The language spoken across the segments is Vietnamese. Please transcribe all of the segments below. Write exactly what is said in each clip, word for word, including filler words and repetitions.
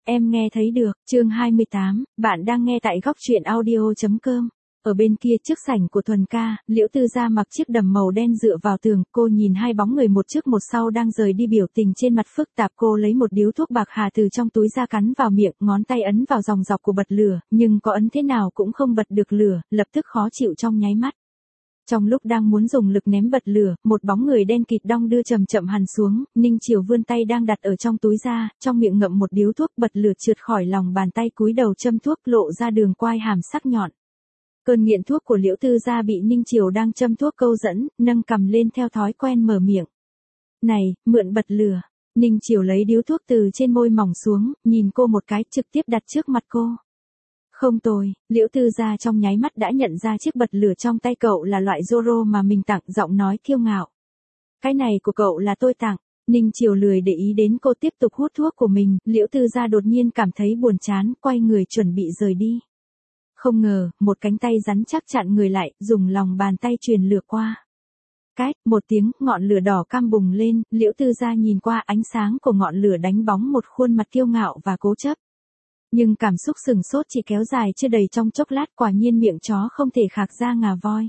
Em nghe thấy được, chương hai mươi tám, bạn đang nghe tại góc truyện audio.com. Ở bên kia trước sảnh của Thuần ca, Liễu Tư Gia mặc chiếc đầm màu đen dựa vào tường, cô nhìn hai bóng người một trước một sau đang rời đi, biểu tình trên mặt phức tạp. Cô lấy một điếu thuốc bạc hà từ trong túi ra cắn vào miệng, ngón tay ấn vào dòng dọc của bật lửa, nhưng có ấn thế nào cũng không bật được lửa, lập tức khó chịu trong nháy mắt. Trong lúc đang muốn dùng lực ném bật lửa, một bóng người đen kịt đong đưa chậm chậm hằn xuống, Ninh Chiều vươn tay đang đặt ở trong túi ra, trong miệng ngậm một điếu thuốc, bật lửa trượt khỏi lòng bàn tay, cúi đầu châm thuốc, lộ ra đường quai hàm sắc nhọn. Cơn nghiện thuốc của Liễu Tư Gia bị Ninh Chiều đang châm thuốc câu dẫn, nâng cằm lên theo thói quen mở miệng. Này, mượn bật lửa. Ninh Chiều lấy điếu thuốc từ trên môi mỏng xuống, nhìn cô một cái, trực tiếp đặt trước mặt cô. Không tồi, Liễu Tư Gia trong nháy mắt đã nhận ra chiếc bật lửa trong tay cậu là loại Zoro mà mình tặng, giọng nói kiêu ngạo. Cái này của cậu là tôi tặng. Ninh Chiều lười để ý đến cô, tiếp tục hút thuốc của mình. Liễu Tư Gia đột nhiên cảm thấy buồn chán, quay người chuẩn bị rời đi. Không ngờ, một cánh tay rắn chắc chặn người lại, dùng lòng bàn tay truyền lửa qua. Cái, một tiếng, ngọn lửa đỏ cam bùng lên, Liễu Tư Gia nhìn qua, ánh sáng của ngọn lửa đánh bóng một khuôn mặt kiêu ngạo và cố chấp. Nhưng cảm xúc sừng sốt chỉ kéo dài chưa đầy trong chốc lát, quả nhiên miệng chó không thể khạc ra ngà voi.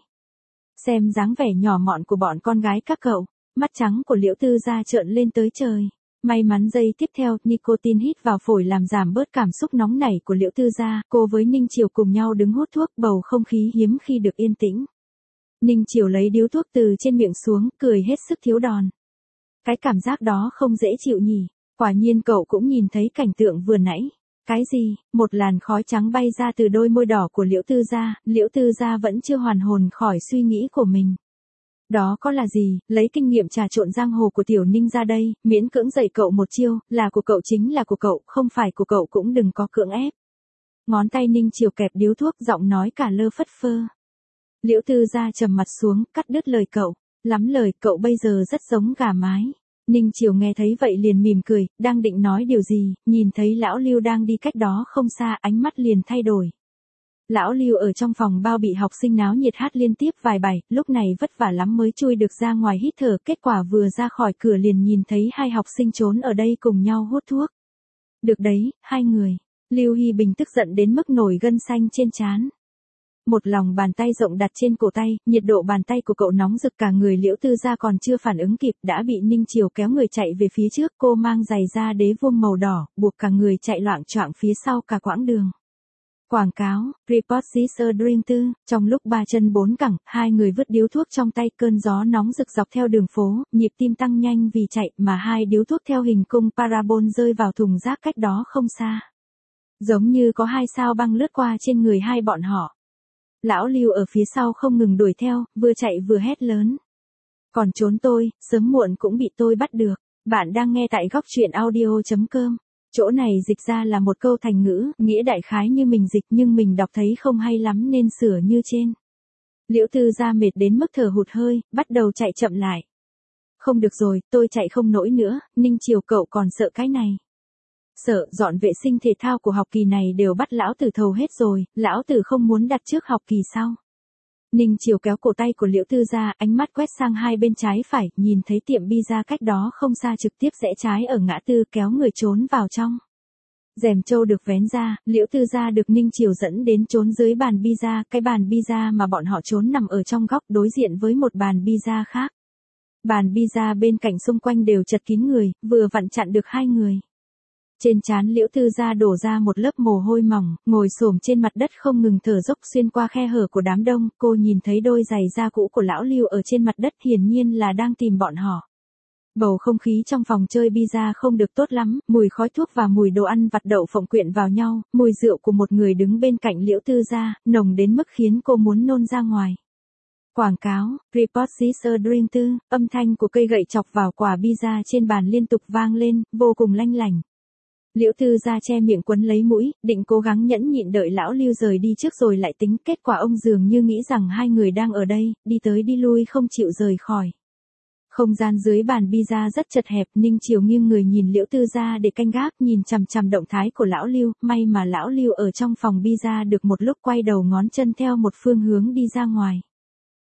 Xem dáng vẻ nhỏ mọn của bọn con gái các cậu, mắt trắng của Liễu Tư Gia trợn lên tới trời. May mắn giây tiếp theo, nicotine hít vào phổi làm giảm bớt cảm xúc nóng nảy của Liễu Tư Gia, cô với Ninh Chiều cùng nhau đứng hút thuốc, bầu không khí hiếm khi được yên tĩnh. Ninh Chiều lấy điếu thuốc từ trên miệng xuống, cười hết sức thiếu đòn. Cái cảm giác đó không dễ chịu nhỉ, quả nhiên cậu cũng nhìn thấy cảnh tượng vừa nãy. Cái gì? Một làn khói trắng bay ra từ đôi môi đỏ của Liễu Tư Gia, Liễu Tư Gia vẫn chưa hoàn hồn khỏi suy nghĩ của mình. Đó có là gì, lấy kinh nghiệm trà trộn giang hồ của Tiểu Ninh ra đây, miễn cưỡng dạy cậu một chiêu, là của cậu chính là của cậu, không phải của cậu cũng đừng có cưỡng ép. Ngón tay Ninh Chiều kẹp điếu thuốc, giọng nói cả lơ phất phơ. Liễu Tư Gia trầm mặt xuống, cắt đứt lời cậu. Lắm lời, cậu bây giờ rất giống gà mái. Ninh Chiều nghe thấy vậy liền mỉm cười, đang định nói điều gì, nhìn thấy lão Lưu đang đi cách đó không xa, ánh mắt liền thay đổi. Lão Lưu ở trong phòng bao bị học sinh náo nhiệt hát liên tiếp vài bài, lúc này vất vả lắm mới chui được ra ngoài hít thở, kết quả vừa ra khỏi cửa liền nhìn thấy hai học sinh trốn ở đây cùng nhau hút thuốc. Được đấy, hai người. Lưu Hy Bình tức giận đến mức nổi gân xanh trên trán. Một lòng bàn tay rộng đặt trên cổ tay, nhiệt độ bàn tay của cậu nóng rực cả người. Liễu Tư Gia còn chưa phản ứng kịp đã bị Ninh Chiều kéo người chạy về phía trước, cô mang giày da đế vuông màu đỏ, buộc cả người chạy loạng choạng phía sau cả quãng đường. Quảng cáo, Report is a Dream two, trong lúc ba chân bốn cẳng, hai người vứt điếu thuốc trong tay, cơn gió nóng rực dọc theo đường phố, nhịp tim tăng nhanh vì chạy, mà hai điếu thuốc theo hình cung parabol rơi vào thùng rác cách đó không xa. Giống như có hai sao băng lướt qua trên người hai bọn họ. Lão Lưu ở phía sau không ngừng đuổi theo, vừa chạy vừa hét lớn. Còn trốn tôi, sớm muộn cũng bị tôi bắt được. Bạn đang nghe tại góc truyện audio.com. Chỗ này dịch ra là một câu thành ngữ, nghĩa đại khái như mình dịch nhưng mình đọc thấy không hay lắm nên sửa như trên. Liễu Tư Gia mệt đến mức thở hụt hơi, bắt đầu chạy chậm lại. Không được rồi, tôi chạy không nổi nữa, Ninh Chiều cậu còn sợ cái này. Sợ, dọn vệ sinh thể thao của học kỳ này đều bắt lão tử thầu hết rồi, lão tử không muốn đặt trước học kỳ sau. Ninh Chiều kéo cổ tay của Liễu Tư Gia, ánh mắt quét sang hai bên trái phải, nhìn thấy tiệm pizza cách đó không xa, trực tiếp rẽ trái ở ngã tư, kéo người trốn vào trong. Rèm trâu được vén ra, Liễu Tư Gia được Ninh Chiều dẫn đến trốn dưới bàn pizza, cái bàn pizza mà bọn họ trốn nằm ở trong góc đối diện với một bàn pizza khác. Bàn pizza bên cạnh xung quanh đều chật kín người, vừa vặn chặn được hai người. Trên trán Liễu Tư Gia đổ ra một lớp mồ hôi mỏng, ngồi xổm trên mặt đất không ngừng thở dốc xuyên qua khe hở của đám đông, cô nhìn thấy đôi giày da cũ của lão Lưu ở trên mặt đất, hiển nhiên là đang tìm bọn họ. Bầu không khí trong phòng chơi pizza không được tốt lắm, mùi khói thuốc và mùi đồ ăn vặt đậu phộng quyện vào nhau, mùi rượu của một người đứng bên cạnh Liễu Tư Gia, nồng đến mức khiến cô muốn nôn ra ngoài. Quảng cáo, Report is a Dream two, âm thanh của cây gậy chọc vào quả pizza trên bàn liên tục vang lên, vô cùng lanh lảnh. Liễu Tư Gia che miệng quấn lấy mũi, định cố gắng nhẫn nhịn đợi lão Lưu rời đi trước rồi lại tính, kết quả ông dường như nghĩ rằng hai người đang ở đây, đi tới đi lui không chịu rời khỏi. Không gian dưới bàn pizza rất chật hẹp, Ninh Chiều nghiêng người nhìn Liễu Tư Gia để canh gác, nhìn chằm chằm động thái của lão Lưu, may mà lão Lưu ở trong phòng pizza được một lúc, quay đầu ngón chân theo một phương hướng đi ra ngoài.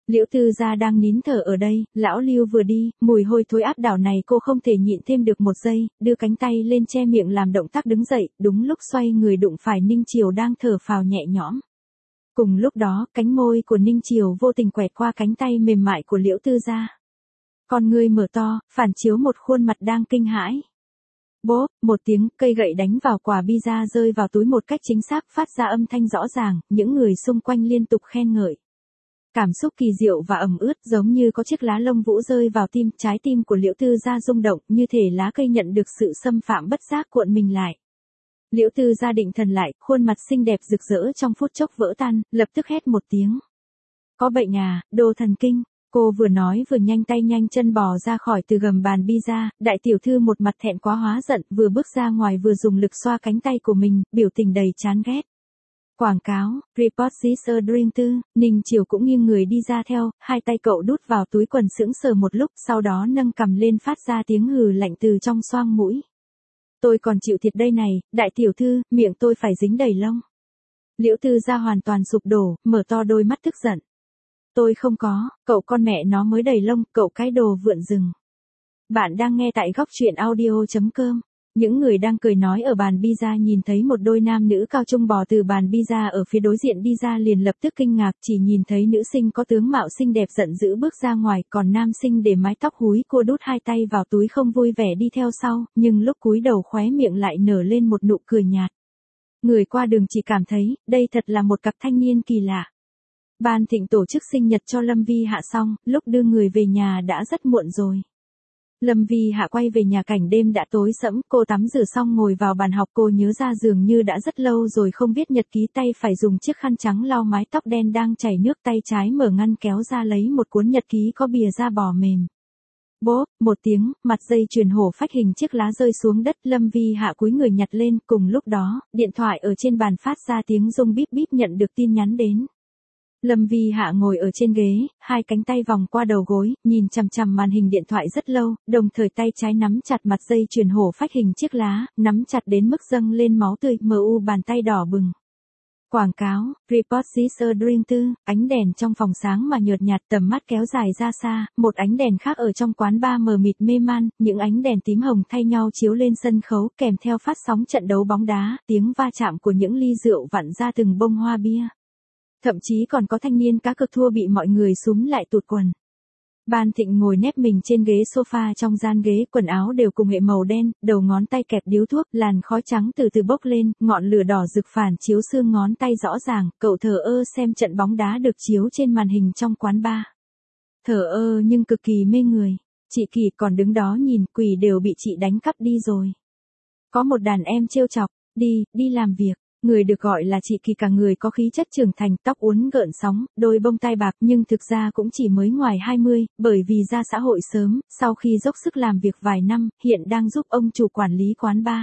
Liễu Tư Gia đang nín thở ở đây, lão Lưu vừa đi, mùi hôi thối áp đảo này cô không thể nhịn thêm được một giây, đưa cánh tay lên che miệng làm động tác đứng dậy, đúng lúc xoay người đụng phải Ninh Chiều đang thở phào nhẹ nhõm. Cùng lúc đó, cánh môi của Ninh Chiều vô tình quẹt qua cánh tay mềm mại của Liễu Tư Gia. Con ngươi mở to, phản chiếu một khuôn mặt đang kinh hãi. Bốp, một tiếng, cây gậy đánh vào quả pizza rơi vào túi một cách chính xác, phát ra âm thanh rõ ràng, những người xung quanh liên tục khen ngợi. Cảm xúc kỳ diệu và ẩm ướt giống như có chiếc lá lông vũ rơi vào tim, trái tim của Liễu Tư Gia rung động, như thể lá cây nhận được sự xâm phạm bất giác cuộn mình lại. Liễu Tư Gia định thần lại, khuôn mặt xinh đẹp rực rỡ trong phút chốc vỡ tan, lập tức hét một tiếng. Có bệnh à, đồ thần kinh. Cô vừa nói vừa nhanh tay nhanh chân bò ra khỏi từ gầm bàn pizza, đại tiểu thư một mặt thẹn quá hóa giận, vừa bước ra ngoài vừa dùng lực xoa cánh tay của mình, biểu tình đầy chán ghét. Quảng cáo, Report this a drink too, Ninh Chiều cũng nghiêng người đi ra theo, hai tay cậu đút vào túi quần sững sờ một lúc, sau đó nâng cằm lên phát ra tiếng hừ lạnh từ trong xoang mũi. Tôi còn chịu thiệt đây này, đại tiểu thư, miệng tôi phải dính đầy lông. Liễu Tư Gia hoàn toàn sụp đổ, mở to đôi mắt tức giận. Tôi không có, cậu con mẹ nó mới đầy lông, cậu cái đồ vượn rừng. Bạn đang nghe tại góc truyện audio chấm com. Những người đang cười nói ở bàn pizza nhìn thấy một đôi nam nữ cao trung bò từ bàn pizza ở phía đối diện đi ra liền lập tức kinh ngạc, chỉ nhìn thấy nữ sinh có tướng mạo xinh đẹp giận dữ bước ra ngoài, còn nam sinh để mái tóc húi cua đút hai tay vào túi không vui vẻ đi theo sau, nhưng lúc cúi đầu khóe miệng lại nở lên một nụ cười nhạt. Người qua đường chỉ cảm thấy, đây thật là một cặp thanh niên kỳ lạ. Ban Thịnh tổ chức sinh nhật cho Lâm Vi Hạ xong, lúc đưa người về nhà đã rất muộn rồi. Lâm Vi Hạ quay về nhà cảnh đêm đã tối sẫm, cô tắm rửa xong ngồi vào bàn học, cô nhớ ra dường như đã rất lâu rồi không viết nhật ký, tay phải dùng chiếc khăn trắng lau mái tóc đen đang chảy nước, tay trái mở ngăn kéo ra lấy một cuốn nhật ký có bìa da bò mềm. Bốp, một tiếng, mặt dây chuyền hổ phách hình chiếc lá rơi xuống đất, Lâm Vi Hạ cúi người nhặt lên, cùng lúc đó, điện thoại ở trên bàn phát ra tiếng rung bíp bíp nhận được tin nhắn đến. Lâm Vi Hạ ngồi ở trên ghế, hai cánh tay vòng qua đầu gối, nhìn chằm chằm màn hình điện thoại rất lâu, đồng thời tay trái nắm chặt mặt dây chuyền hổ phách hình chiếc lá, nắm chặt đến mức dâng lên máu tươi, mờ u bàn tay đỏ bừng. Quảng cáo, Report this a drink too, ánh đèn trong phòng sáng mà nhợt nhạt, tầm mắt kéo dài ra xa, một ánh đèn khác ở trong quán bar mờ mịt mê man, những ánh đèn tím hồng thay nhau chiếu lên sân khấu, kèm theo phát sóng trận đấu bóng đá, tiếng va chạm của những ly rượu vặn ra từng bông hoa bia. Thậm chí còn có thanh niên cá cược thua bị mọi người xúm lại tụt quần. Ban Thịnh ngồi nép mình trên ghế sofa trong gian ghế, quần áo đều cùng hệ màu đen, đầu ngón tay kẹp điếu thuốc, làn khói trắng từ từ bốc lên, ngọn lửa đỏ rực phản chiếu xương ngón tay rõ ràng, cậu thờ ơ xem trận bóng đá được chiếu trên màn hình trong quán bar. Thờ ơ nhưng cực kỳ mê người, chị Kỳ còn đứng đó nhìn, quỷ đều bị chị đánh cắp đi rồi. Có một đàn em trêu chọc, đi, đi làm việc. Người được gọi là chị Kỳ cả người có khí chất trưởng thành, tóc uốn gợn sóng, đôi bông tai bạc, nhưng thực ra cũng chỉ mới ngoài hai mươi, bởi vì ra xã hội sớm, sau khi dốc sức làm việc vài năm, hiện đang giúp ông chủ quản lý quán bar.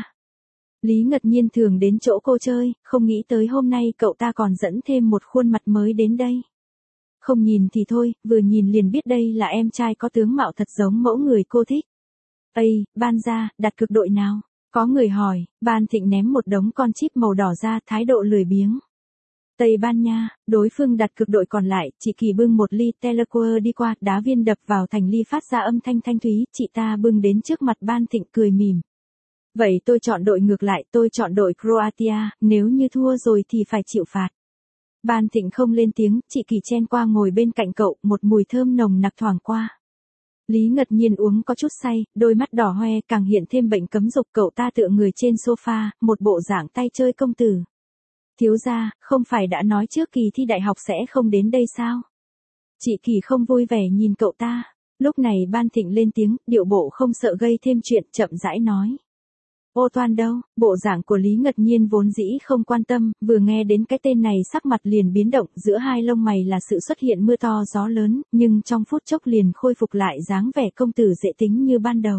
Lý Ngật Nhiên thường đến chỗ cô chơi, không nghĩ tới hôm nay cậu ta còn dẫn thêm một khuôn mặt mới đến đây. Không nhìn thì thôi, vừa nhìn liền biết đây là em trai có tướng mạo thật giống mẫu người cô thích. Ây, Ban gia, đặt cược đội nào? Có người hỏi, Ban Thịnh ném một đống con chip màu đỏ ra, thái độ lười biếng. Tây Ban Nha, đối phương đặt cược đội còn lại, chị Kỳ bưng một ly Telequer đi qua, đá viên đập vào thành ly phát ra âm thanh thanh thúy, chị ta bưng đến trước mặt Ban Thịnh cười mỉm. Vậy tôi chọn đội ngược lại, tôi chọn đội Croatia, nếu như thua rồi thì phải chịu phạt. Ban Thịnh không lên tiếng, chị Kỳ chen qua ngồi bên cạnh cậu, một mùi thơm nồng nặc thoảng qua. Lý Ngật Nhiên uống có chút say, đôi mắt đỏ hoe, càng hiện thêm bệnh cấm dục, cậu ta tựa người trên sofa, một bộ dạng tay chơi công tử. Thiếu gia, không phải đã nói trước kỳ thi đại học sẽ không đến đây sao? Chị Kỳ không vui vẻ nhìn cậu ta. Lúc này Ban Thịnh lên tiếng, điệu bộ không sợ gây thêm chuyện, chậm rãi nói. Ô toan đâu, bộ dạng của Lý Ngật Nhiên vốn dĩ không quan tâm, vừa nghe đến cái tên này sắc mặt liền biến động, giữa hai lông mày là sự xuất hiện mưa to gió lớn, nhưng trong phút chốc liền khôi phục lại dáng vẻ công tử dễ tính như ban đầu.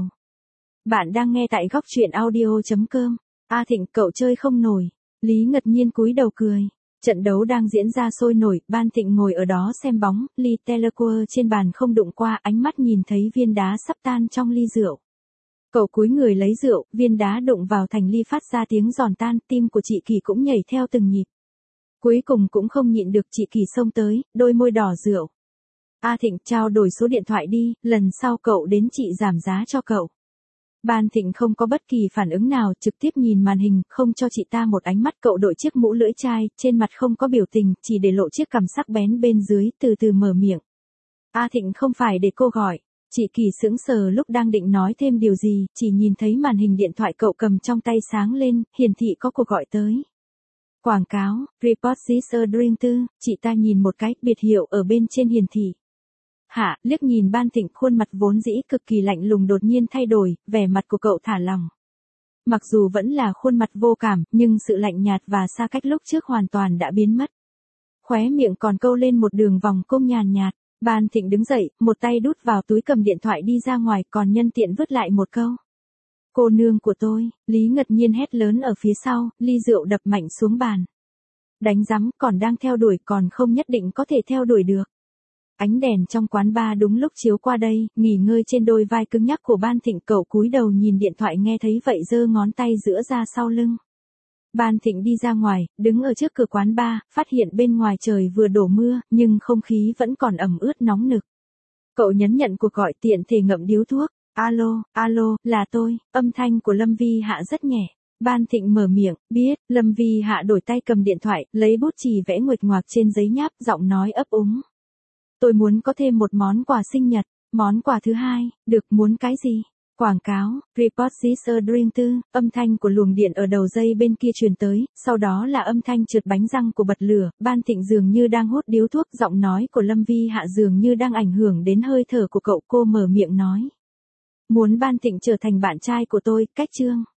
Bạn đang nghe tại góc truyện audio chấm com. A Thịnh, cậu chơi không nổi. Lý Ngật Nhiên cúi đầu cười. Trận đấu đang diễn ra sôi nổi, Ban Thịnh ngồi ở đó xem bóng, ly Telequer trên bàn không đụng qua, ánh mắt nhìn thấy viên đá sắp tan trong ly rượu. Cậu cúi người lấy rượu, viên đá đụng vào thành ly phát ra tiếng giòn tan, tim của chị Kỳ cũng nhảy theo từng nhịp. Cuối cùng cũng không nhịn được, chị Kỳ xông tới, đôi môi đỏ rượu. A Thịnh, trao đổi số điện thoại đi, lần sau cậu đến chị giảm giá cho cậu. Ban Thịnh không có bất kỳ phản ứng nào, trực tiếp nhìn màn hình, không cho chị ta một ánh mắt. Cậu đội chiếc mũ lưỡi chai, trên mặt không có biểu tình, chỉ để lộ chiếc cằm sắc bén bên dưới, từ từ mở miệng. A Thịnh, không phải để cô gọi. Chị Kỳ sững sờ lúc đang định nói thêm điều gì, chỉ nhìn thấy màn hình điện thoại cậu cầm trong tay sáng lên, hiển thị có cuộc gọi tới. Quảng cáo, report this ordering to, chị ta nhìn một cái, biệt hiệu ở bên trên hiển thị. Hạ, liếc nhìn Ban Thịnh, khuôn mặt vốn dĩ cực kỳ lạnh lùng đột nhiên thay đổi, vẻ mặt của cậu thả lỏng. Mặc dù vẫn là khuôn mặt vô cảm, nhưng sự lạnh nhạt và xa cách lúc trước hoàn toàn đã biến mất. Khóe miệng còn câu lên một đường vòng cung nhàn nhạt. Ban Thịnh đứng dậy, một tay đút vào túi cầm điện thoại đi ra ngoài, còn nhân tiện vứt lại một câu. Cô nương của tôi, Lý ngật nhiên hét lớn ở phía sau, ly rượu đập mạnh xuống bàn. Đánh rắm, còn đang theo đuổi, còn không nhất định có thể theo đuổi được. Ánh đèn trong quán bar đúng lúc chiếu qua đây, nghỉ ngơi trên đôi vai cứng nhắc của Ban Thịnh, cậu cúi đầu nhìn điện thoại, nghe thấy vậy giơ ngón tay giữa ra sau lưng. Ban Thịnh đi ra ngoài, đứng ở trước cửa quán bar, phát hiện bên ngoài trời vừa đổ mưa, nhưng không khí vẫn còn ẩm ướt nóng nực. Cậu nhấn nhận cuộc gọi, tiện thể ngậm điếu thuốc. Alo, alo, là tôi, âm thanh của Lâm Vi Hạ rất nhẹ. Ban Thịnh mở miệng, biết. Lâm Vi Hạ đổi tay cầm điện thoại, lấy bút chì vẽ nguệch ngoạc trên giấy nháp, giọng nói ấp úng. Tôi muốn có thêm một món quà sinh nhật. Món quà thứ hai, được, muốn cái gì? Quảng cáo, report this ordering to, âm thanh của luồng điện ở đầu dây bên kia truyền tới, sau đó là âm thanh trượt bánh răng của bật lửa. Ban Thịnh dường như đang hút điếu thuốc, giọng nói của Lâm Vi Hạ dường như đang ảnh hưởng đến hơi thở của cậu. Cô mở miệng nói. Muốn Ban Thịnh trở thành bạn trai của tôi, cách chương.